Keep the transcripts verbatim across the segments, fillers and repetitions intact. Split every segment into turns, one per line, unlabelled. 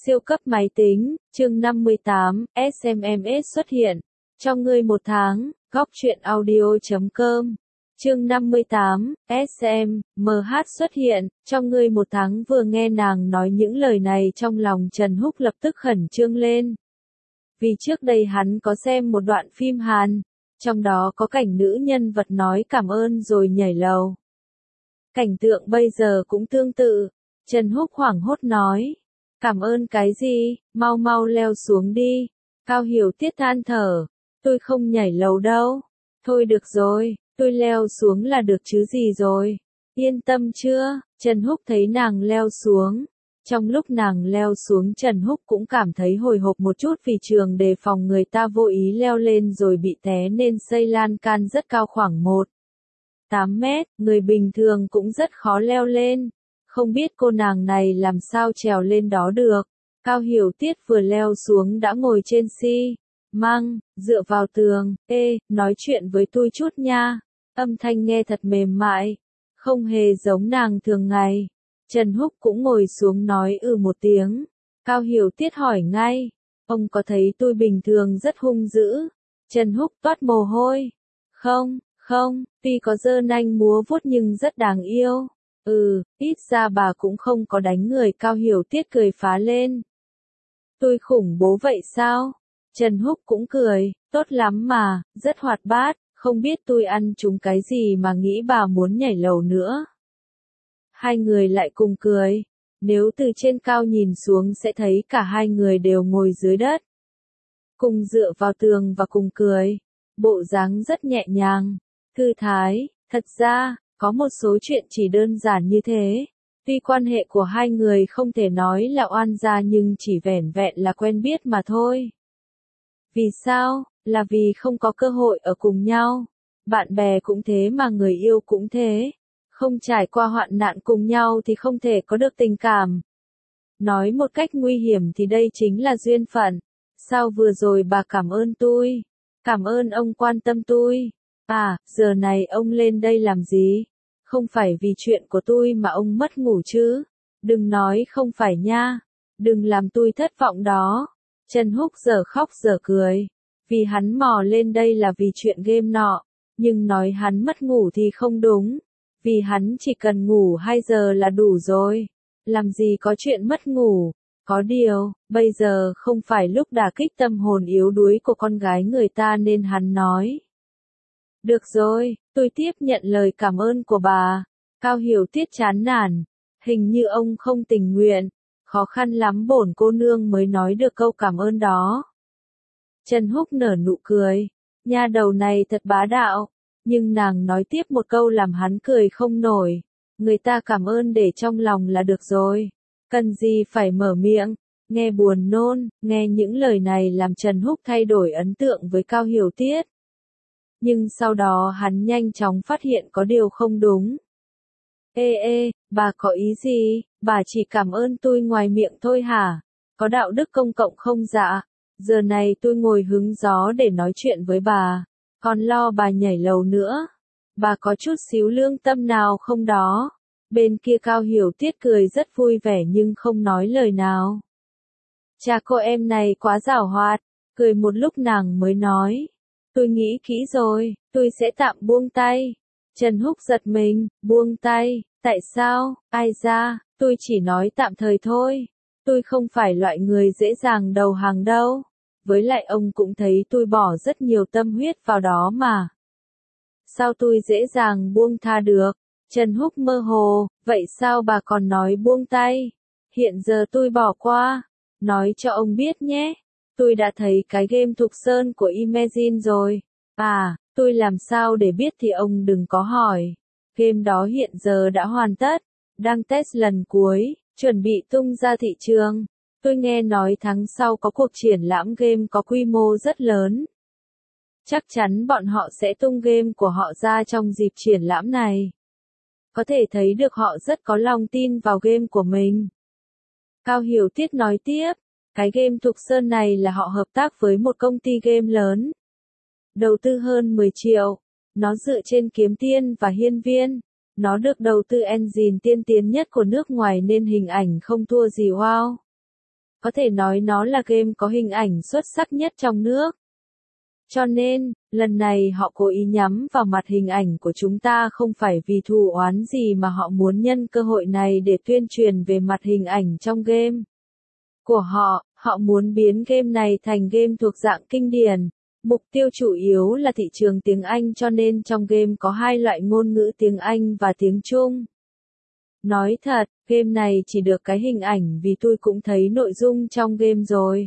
Siêu cấp máy tính, chương năm mươi tám, ét em ét xuất hiện. Cho ngươi một tháng, góc truyện audio chấm com. Chương năm mươi tám, ét em ét xuất hiện, cho ngươi một tháng. Vừa nghe nàng nói những lời này trong lòng Trần Húc lập tức khẩn trương lên. Vì trước đây hắn có xem một đoạn phim Hàn, trong đó có cảnh nữ nhân vật nói cảm ơn rồi nhảy lầu. Cảnh tượng bây giờ cũng tương tự. Trần Húc hoảng hốt nói. Cảm ơn cái gì, mau mau leo xuống đi. Cao Hiểu Tiết than thở. Tôi không nhảy lầu đâu. Thôi được rồi, tôi leo xuống là được chứ gì rồi. Yên tâm chưa? Trần Húc thấy nàng leo xuống. Trong lúc nàng leo xuống Trần Húc cũng cảm thấy hồi hộp một chút vì trường đề phòng người ta vô ý leo lên rồi bị té nên xây lan can rất cao khoảng một phẩy tám mét, người bình thường cũng rất khó leo lên. Không biết cô nàng này làm sao trèo lên đó được. Cao Hiểu Tiết vừa leo xuống đã ngồi trên xi măng, dựa vào tường. Ê, nói chuyện với tôi chút nha. Âm thanh nghe thật mềm mại, không hề giống nàng thường ngày. Trần Húc cũng ngồi xuống nói ừ một tiếng. Cao Hiểu Tiết hỏi ngay, ông có thấy tôi bình thường rất hung dữ? Trần Húc toát mồ hôi. Không, không, tuy có giơ nanh múa vuốt nhưng rất đáng yêu. Ừ, ít ra bà cũng không có đánh người. Cao Hiểu Tiết cười phá lên. Tôi khủng bố vậy sao? Trần Húc cũng cười, tốt lắm mà, rất hoạt bát, không biết tôi ăn trúng cái gì mà nghĩ bà muốn nhảy lầu nữa. Hai người lại cùng cười, nếu từ trên cao nhìn xuống sẽ thấy cả hai người đều ngồi dưới đất. Cùng dựa vào tường và cùng cười, bộ dáng rất nhẹ nhàng, thư thái, thật ra, có một số chuyện chỉ đơn giản như thế. Tuy quan hệ của hai người không thể nói là oan gia nhưng chỉ vẻn vẹn là quen biết mà thôi. Vì sao? Là vì không có cơ hội ở cùng nhau. Bạn bè cũng thế mà người yêu cũng thế. Không trải qua hoạn nạn cùng nhau thì không thể có được tình cảm. Nói một cách nguy hiểm thì đây chính là duyên phận. Sao vừa rồi bà cảm ơn tôi? Cảm ơn ông quan tâm tôi. À, giờ này ông lên đây làm gì? Không phải vì chuyện của tôi mà ông mất ngủ chứ? Đừng nói không phải nha. Đừng làm tôi thất vọng đó. Trần Húc giờ khóc giờ cười. Vì hắn mò lên đây là vì chuyện game nọ. Nhưng nói hắn mất ngủ thì không đúng. Vì hắn chỉ cần ngủ hai giờ là đủ rồi. Làm gì có chuyện mất ngủ. Có điều, bây giờ không phải lúc đả kích tâm hồn yếu đuối của con gái người ta nên hắn nói. Được rồi, tôi tiếp nhận lời cảm ơn của bà. Cao Hiểu Tiết chán nản. Hình như ông không tình nguyện. Khó khăn lắm bổn cô nương mới nói được câu cảm ơn đó. Trần Húc nở nụ cười. Nha đầu này thật bá đạo. Nhưng nàng nói tiếp một câu làm hắn cười không nổi. Người ta cảm ơn để trong lòng là được rồi. Cần gì phải mở miệng. Nghe buồn nôn, nghe những lời này làm Trần Húc thay đổi ấn tượng với Cao Hiểu Tiết. Nhưng sau đó hắn nhanh chóng phát hiện có điều không đúng. Ê ê, bà có ý gì? Bà chỉ cảm ơn tôi ngoài miệng thôi hả? Có đạo đức công cộng không dạ? Giờ này tôi ngồi hứng gió để nói chuyện với bà. Còn lo bà nhảy lầu nữa. Bà có chút xíu lương tâm nào không đó? Bên kia Cao Hiểu Tiết cười rất vui vẻ nhưng không nói lời nào. Cha cô em này quá giảo hoạt. Cười một lúc nàng mới nói. Tôi nghĩ kỹ rồi, tôi sẽ tạm buông tay. Trần Húc giật mình, buông tay, tại sao, ai ra, tôi chỉ nói tạm thời thôi. Tôi không phải loại người dễ dàng đầu hàng đâu. Với lại ông cũng thấy tôi bỏ rất nhiều tâm huyết vào đó mà. Sao tôi dễ dàng buông tha được? Trần Húc mơ hồ, vậy sao bà còn nói buông tay? Hiện giờ tôi bỏ qua. Nói cho ông biết nhé. Tôi đã thấy cái game Thục Sơn của Imagine rồi. À, tôi làm sao để biết thì ông đừng có hỏi. Game đó hiện giờ đã hoàn tất. Đang test lần cuối, chuẩn bị tung ra thị trường. Tôi nghe nói tháng sau có cuộc triển lãm game có quy mô rất lớn. Chắc chắn bọn họ sẽ tung game của họ ra trong dịp triển lãm này. Có thể thấy được họ rất có lòng tin vào game của mình. Cao Hiểu Tiết nói tiếp. Cái game Thục Sơn này là họ hợp tác với một công ty game lớn. Đầu tư hơn mười triệu. Nó dựa trên Kiếm Tiên và Hiên Viên. Nó được đầu tư engine tiên tiến nhất của nước ngoài nên hình ảnh không thua gì wow. Có thể nói nó là game có hình ảnh xuất sắc nhất trong nước. Cho nên, lần này họ cố ý nhắm vào mặt hình ảnh của chúng ta không phải vì thù oán gì mà họ muốn nhân cơ hội này để tuyên truyền về mặt hình ảnh trong game của họ. Họ muốn biến game này thành game thuộc dạng kinh điển. Mục tiêu chủ yếu là thị trường tiếng Anh cho nên trong game có hai loại ngôn ngữ tiếng Anh và tiếng Trung. Nói thật, game này chỉ được cái hình ảnh vì tôi cũng thấy nội dung trong game rồi.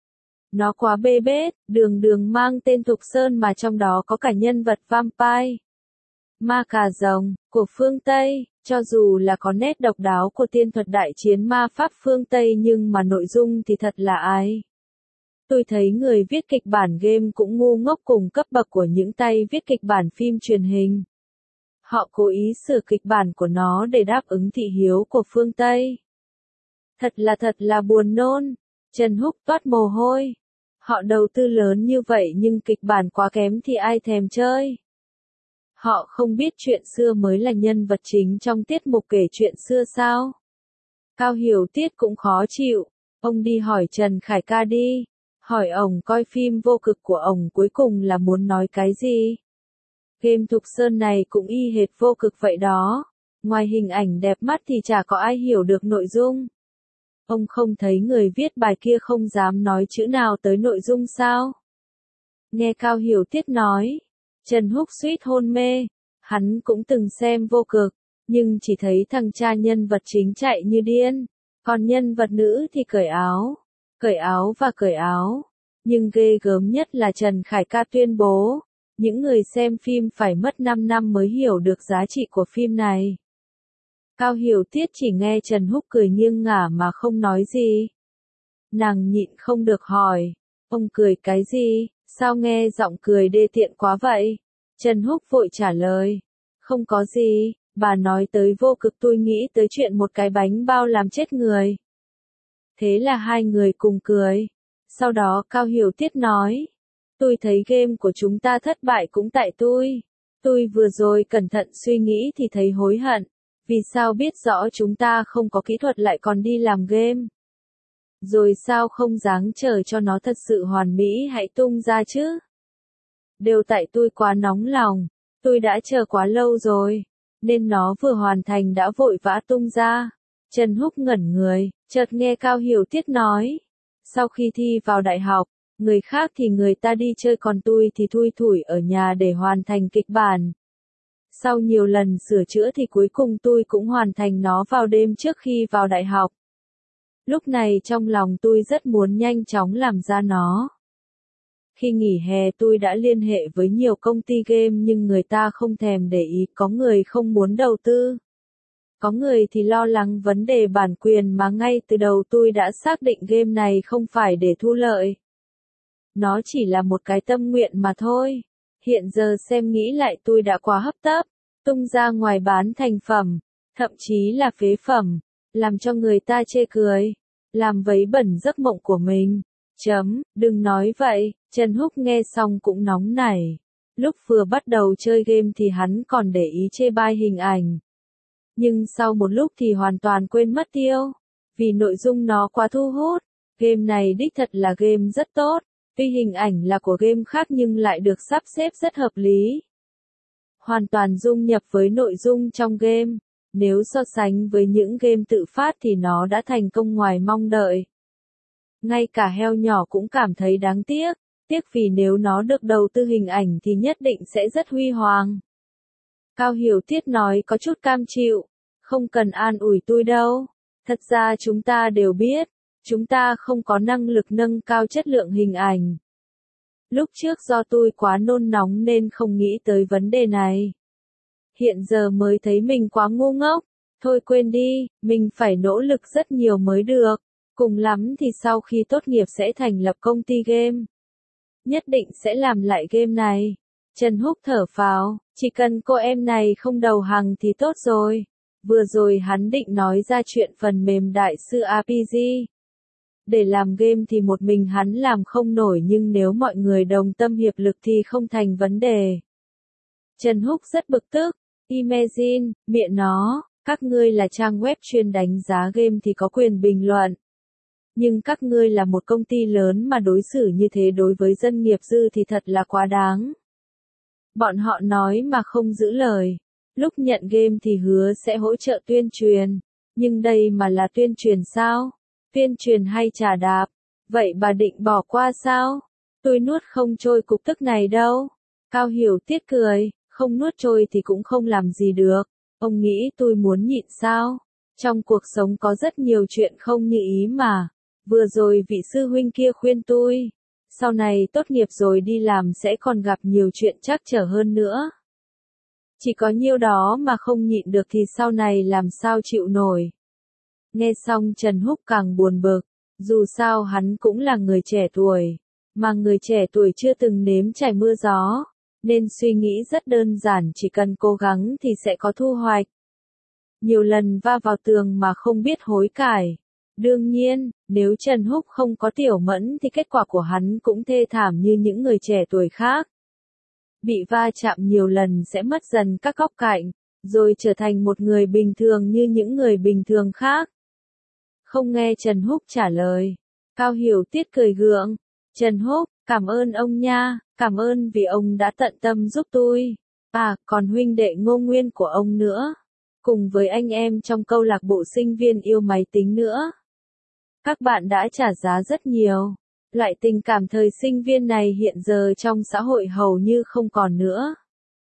Nó quá bê bết, đường đường mang tên Thục Sơn mà trong đó có cả nhân vật vampire, ma cà rồng, của phương Tây, cho dù là có nét độc đáo của tiên thuật đại chiến ma pháp phương Tây nhưng mà nội dung thì thật là ai. Tôi thấy người viết kịch bản game cũng ngu ngốc cùng cấp bậc của những tay viết kịch bản phim truyền hình. Họ cố ý sửa kịch bản của nó để đáp ứng thị hiếu của phương Tây. Thật là thật là buồn nôn. Trần Húc toát mồ hôi. Họ đầu tư lớn như vậy nhưng kịch bản quá kém thì ai thèm chơi. Họ không biết chuyện xưa mới là nhân vật chính trong tiết mục kể chuyện xưa sao? Cao Hiểu Tiết cũng khó chịu. Ông đi hỏi Trần Khải Ca đi. Hỏi ông coi phim vô cực của ông cuối cùng là muốn nói cái gì? Game Thục Sơn này cũng y hệt vô cực vậy đó. Ngoài hình ảnh đẹp mắt thì chả có ai hiểu được nội dung. Ông không thấy người viết bài kia không dám nói chữ nào tới nội dung sao? Nghe Cao Hiểu Tiết nói, Trần Húc suýt hôn mê. Hắn cũng từng xem vô cực, nhưng chỉ thấy thằng cha nhân vật chính chạy như điên. Còn nhân vật nữ thì cởi áo, cởi áo và cởi áo. Nhưng ghê gớm nhất là Trần Khải Ca tuyên bố, những người xem phim phải mất năm năm mới hiểu được giá trị của phim này. Cao Hiểu Tiết chỉ nghe Trần Húc cười nghiêng ngả mà không nói gì. Nàng nhịn không được hỏi, ông cười cái gì, sao nghe giọng cười đê tiện quá vậy? Trần Húc vội trả lời, không có gì, bà nói tới vô cực tôi nghĩ tới chuyện một cái bánh bao làm chết người. Thế là hai người cùng cười. Sau đó Cao Hiểu Tiết nói, tôi thấy game của chúng ta thất bại cũng tại tôi. Tôi vừa rồi cẩn thận suy nghĩ thì thấy hối hận. Vì sao biết rõ chúng ta không có kỹ thuật lại còn đi làm game? Rồi sao không dáng chờ cho nó thật sự hoàn mỹ hãy tung ra chứ? Đều tại tôi quá nóng lòng. Tôi đã chờ quá lâu rồi. Nên nó vừa hoàn thành đã vội vã tung ra. Trần Húc ngẩn người, chợt nghe Cao Hiểu Tiết nói. Sau khi thi vào đại học, người khác thì người ta đi chơi còn tôi thì thui thủi ở nhà để hoàn thành kịch bản. Sau nhiều lần sửa chữa thì cuối cùng tôi cũng hoàn thành nó vào đêm trước khi vào đại học. Lúc này trong lòng tôi rất muốn nhanh chóng làm ra nó. Khi nghỉ hè tôi đã liên hệ với nhiều công ty game nhưng người ta không thèm để ý, có người không muốn đầu tư. Có người thì lo lắng vấn đề bản quyền mà ngay từ đầu tôi đã xác định game này không phải để thu lợi. Nó chỉ là một cái tâm nguyện mà thôi. Hiện giờ xem nghĩ lại tôi đã quá hấp tấp, tung ra ngoài bán thành phẩm, thậm chí là phế phẩm, làm cho người ta chê cười, làm vấy bẩn giấc mộng của mình. Chấm, đừng nói vậy, Trần Húc nghe xong cũng nóng nảy. Lúc vừa bắt đầu chơi game thì hắn còn để ý chê bai hình ảnh. Nhưng sau một lúc thì hoàn toàn quên mất tiêu, vì nội dung nó quá thu hút. Game này đích thật là game rất tốt. Tuy hình ảnh là của game khác nhưng lại được sắp xếp rất hợp lý. Hoàn toàn dung nhập với nội dung trong game. Nếu so sánh với những game tự phát thì nó đã thành công ngoài mong đợi. Ngay cả heo nhỏ cũng cảm thấy đáng tiếc. Tiếc vì nếu nó được đầu tư hình ảnh thì nhất định sẽ rất huy hoàng. Cao Hiểu Tiết nói có chút cam chịu. Không cần an ủi tôi đâu. Thật ra chúng ta đều biết. Chúng ta không có năng lực nâng cao chất lượng hình ảnh. Lúc trước do tôi quá nôn nóng nên không nghĩ tới vấn đề này. Hiện giờ mới thấy mình quá ngu ngốc. Thôi quên đi, mình phải nỗ lực rất nhiều mới được. Cùng lắm thì sau khi tốt nghiệp sẽ thành lập công ty game. Nhất định sẽ làm lại game này. Trần Húc thở phào, chỉ cần cô em này không đầu hàng thì tốt rồi. Vừa rồi hắn định nói ra chuyện phần mềm đại sư rờ pê giê. Để làm game thì một mình hắn làm không nổi nhưng nếu mọi người đồng tâm hiệp lực thì không thành vấn đề. Trần Húc rất bực tức. Imagine, miệng nó, các ngươi là trang web chuyên đánh giá game thì có quyền bình luận. Nhưng các ngươi là một công ty lớn mà đối xử như thế đối với dân nghiệp dư thì thật là quá đáng. Bọn họ nói mà không giữ lời. Lúc nhận game thì hứa sẽ hỗ trợ tuyên truyền. Nhưng đây mà là tuyên truyền sao? Tuyên truyền hay trà đạp? Vậy bà định bỏ qua sao? Tôi nuốt không trôi cục tức này đâu. Cao Hiểu Tiết cười, không nuốt trôi thì cũng không làm gì được. Ông nghĩ tôi muốn nhịn sao? Trong cuộc sống có rất nhiều chuyện không như ý mà. Vừa rồi vị sư huynh kia khuyên tôi. Sau này tốt nghiệp rồi đi làm sẽ còn gặp nhiều chuyện trắc trở hơn nữa. Chỉ có nhiêu đó mà không nhịn được thì sau này làm sao chịu nổi. Nghe xong Trần Húc càng buồn bực. Dù sao hắn cũng là người trẻ tuổi. Mà người trẻ tuổi chưa từng nếm trải mưa gió. Nên suy nghĩ rất đơn giản, chỉ cần cố gắng thì sẽ có thu hoạch. Nhiều lần va vào tường mà không biết hối cải. Đương nhiên, nếu Trần Húc không có Tiểu Mẫn thì kết quả của hắn cũng thê thảm như những người trẻ tuổi khác. Bị va chạm nhiều lần sẽ mất dần các góc cạnh, rồi trở thành một người bình thường như những người bình thường khác. Không nghe Trần Húc trả lời. Cao Hiểu Tiết cười gượng. Trần Húc, cảm ơn ông nha, cảm ơn vì ông đã tận tâm giúp tôi. À, còn huynh đệ Ngô Nguyên của ông nữa. Cùng với anh em trong câu lạc bộ sinh viên yêu máy tính nữa. Các bạn đã trả giá rất nhiều. Loại tình cảm thời sinh viên này hiện giờ trong xã hội hầu như không còn nữa.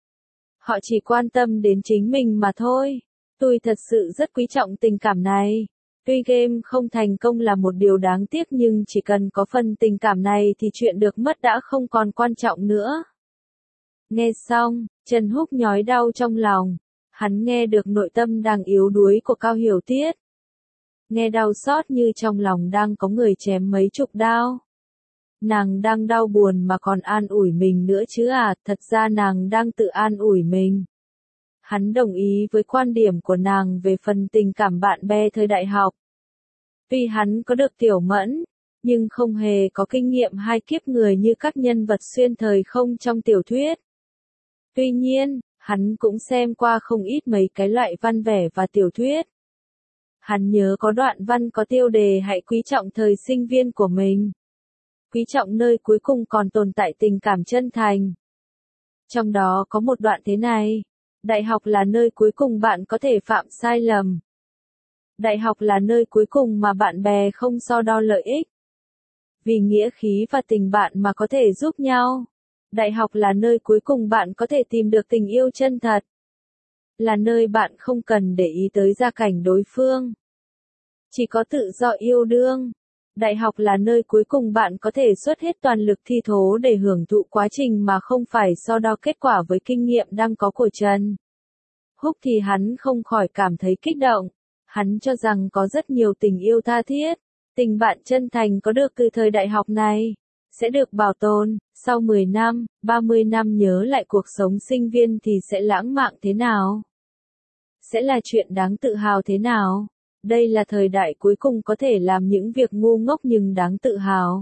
Họ chỉ quan tâm đến chính mình mà thôi. Tôi thật sự rất quý trọng tình cảm này. Tuy game không thành công là một điều đáng tiếc nhưng chỉ cần có phần tình cảm này thì chuyện được mất đã không còn quan trọng nữa. Nghe xong, Trần Húc nhói đau trong lòng. Hắn nghe được nội tâm đang yếu đuối của Cao Hiểu Tiết. Nghe đau xót như trong lòng đang có người chém mấy chục đao. Nàng đang đau buồn mà còn an ủi mình nữa chứ à, thật ra nàng đang tự an ủi mình. Hắn đồng ý với quan điểm của nàng về phần tình cảm bạn bè thời đại học. Tuy hắn có được Tiểu Mẫn, nhưng không hề có kinh nghiệm hai kiếp người như các nhân vật xuyên thời không trong tiểu thuyết. Tuy nhiên, hắn cũng xem qua không ít mấy cái loại văn vẻ và tiểu thuyết. Hắn nhớ có đoạn văn có tiêu đề hãy quý trọng thời sinh viên của mình. Quý trọng nơi cuối cùng còn tồn tại tình cảm chân thành. Trong đó có một đoạn thế này. Đại học là nơi cuối cùng bạn có thể phạm sai lầm. Đại học là nơi cuối cùng mà bạn bè không so đo lợi ích. Vì nghĩa khí và tình bạn mà có thể giúp nhau. Đại học là nơi cuối cùng bạn có thể tìm được tình yêu chân thật. Là nơi bạn không cần để ý tới gia cảnh đối phương. Chỉ có tự do yêu đương. Đại học là nơi cuối cùng bạn có thể xuất hết toàn lực thi thố để hưởng thụ quá trình mà không phải so đo kết quả với kinh nghiệm đang có của Trần Húc thì hắn không khỏi cảm thấy kích động. Hắn cho rằng có rất nhiều tình yêu tha thiết, tình bạn chân thành có được từ thời đại học này, sẽ được bảo tồn, sau mười năm, ba mươi năm nhớ lại cuộc sống sinh viên thì sẽ lãng mạn thế nào? Sẽ là chuyện đáng tự hào thế nào? Đây là thời đại cuối cùng có thể làm những việc ngu ngốc nhưng đáng tự hào.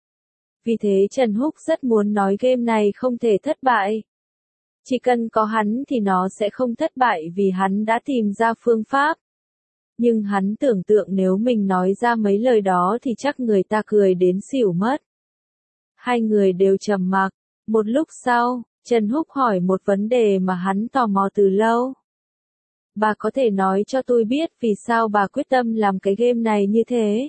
Vì thế Trần Húc rất muốn nói game này không thể thất bại. Chỉ cần có hắn thì nó sẽ không thất bại vì hắn đã tìm ra phương pháp. Nhưng hắn tưởng tượng nếu mình nói ra mấy lời đó thì chắc người ta cười đến xỉu mất. Hai người đều trầm mặc. Một lúc sau, Trần Húc hỏi một vấn đề mà hắn tò mò từ lâu. Bà có thể nói cho tôi biết vì sao bà quyết tâm làm cái game này như thế?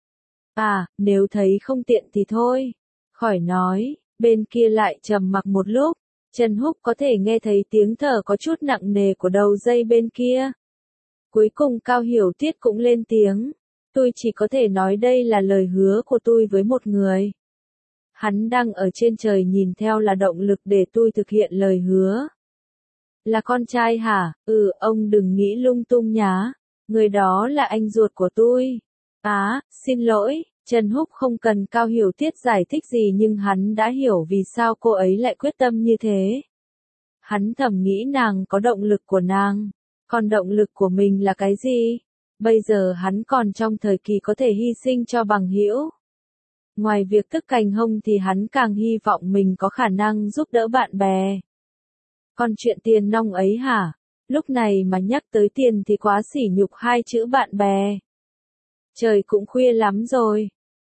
À, nếu thấy không tiện thì thôi. Khỏi nói, bên kia lại trầm mặc một lúc. Trần Húc có thể nghe thấy tiếng thở có chút nặng nề của đầu dây bên kia. Cuối cùng Cao Hiểu Tiết cũng lên tiếng. Tôi chỉ có thể nói đây là lời hứa của tôi với một người. Hắn đang ở trên trời nhìn theo là động lực để tôi thực hiện lời hứa. Là con trai hả? Ừ, ông đừng nghĩ lung tung nhá. Người đó là anh ruột của tôi. Á, à, xin lỗi, Trần Húc không cần Cao Hiểu Tiết giải thích gì nhưng hắn đã hiểu vì sao cô ấy lại quyết tâm như thế. Hắn thầm nghĩ nàng có động lực của nàng. Còn động lực của mình là cái gì? Bây giờ hắn còn trong thời kỳ có thể hy sinh cho bằng hữu. Ngoài việc tức cành hông thì hắn càng hy vọng mình có khả năng giúp đỡ bạn bè. Còn chuyện tiền nong ấy hả? Lúc này mà nhắc tới tiền thì quá sỉ nhục hai chữ bạn bè. Trời cũng khuya lắm rồi,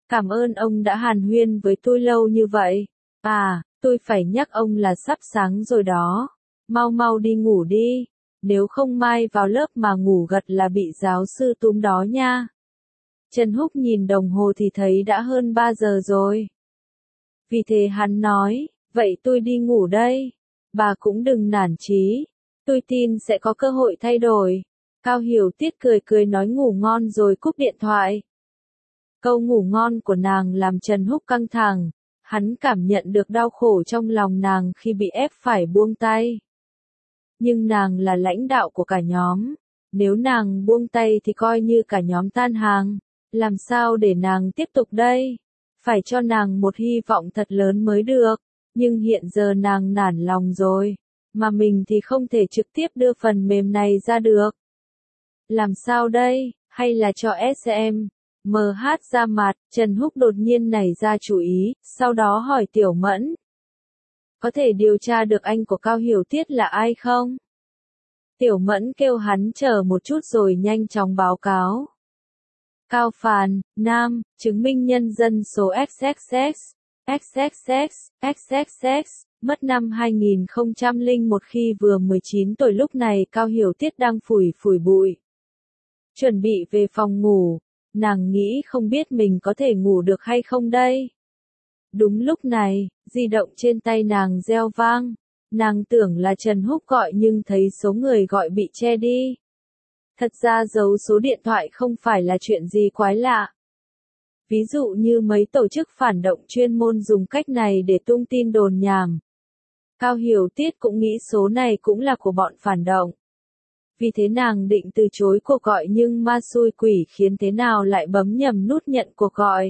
Cảm ơn ông đã hàn huyên với tôi lâu như vậy. À, tôi phải nhắc ông là sắp sáng rồi đó. Mau mau đi ngủ đi. Nếu không mai vào lớp mà ngủ gật là bị giáo sư túm đó nha. Trần Húc nhìn đồng hồ thì thấy đã hơn ba giờ rồi. Vì thế hắn nói, vậy tôi đi ngủ đây. Bà cũng đừng nản chí. Tôi tin sẽ có cơ hội thay đổi. Cao Hiểu Tiết cười cười nói ngủ ngon rồi cúp điện thoại. Câu ngủ ngon của nàng làm Trần Húc căng thẳng. Hắn cảm nhận được đau khổ trong lòng nàng khi bị ép phải buông tay. Nhưng nàng là lãnh đạo của cả nhóm. Nếu nàng buông tay thì coi như cả nhóm tan hàng. Làm sao để nàng tiếp tục đây? Phải cho nàng một hy vọng thật lớn mới được. Nhưng hiện giờ nàng nản lòng rồi. Mà mình thì không thể trực tiếp đưa phần mềm này ra được. Làm sao đây? Hay là cho ét em em hát ra mặt? Trần Húc đột nhiên nảy ra chủ ý, sau đó hỏi Tiểu Mẫn. Có thể điều tra được anh của Cao Hiểu Tiết là ai không? Tiểu Mẫn kêu hắn chờ một chút rồi nhanh chóng báo cáo. Cao Phàn, nam, chứng minh nhân dân số ích ích ích, ích ích ích, ích ích ích, mất năm hai nghìn không trăm lẻ một khi vừa mười chín tuổi. Lúc này Cao Hiểu Tiết đang phủi phủi bụi. Chuẩn bị về phòng ngủ, nàng nghĩ không biết mình có thể ngủ được hay không đây. Đúng lúc này, di động trên tay nàng reo vang. Nàng tưởng là Trần Húc gọi nhưng thấy số người gọi bị che đi. Thật ra giấu số điện thoại không phải là chuyện gì quái lạ. Ví dụ như mấy tổ chức phản động chuyên môn dùng cách này để tung tin đồn nhảm. Cao Hiểu Tiết cũng nghĩ số này cũng là của bọn phản động. Vì thế nàng định từ chối cuộc gọi nhưng ma xui quỷ khiến thế nào lại bấm nhầm nút nhận cuộc gọi.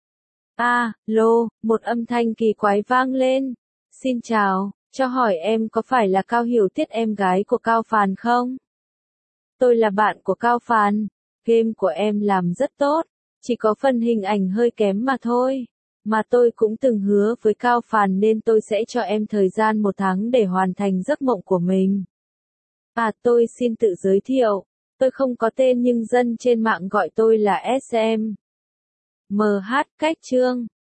A, lô, một âm thanh kỳ quái vang lên. Xin chào, cho hỏi em có phải là Cao Hiểu Tiết em gái của Cao Phàn không? Tôi là bạn của Cao Phàn, game của em làm rất tốt, chỉ có phần hình ảnh hơi kém mà thôi. Mà tôi cũng từng hứa với Cao Phàn nên tôi sẽ cho em thời gian một tháng để hoàn thành giấc mộng của mình. À tôi xin tự giới thiệu, tôi không có tên nhưng dân trên mạng gọi tôi là ét em em hát cách chương.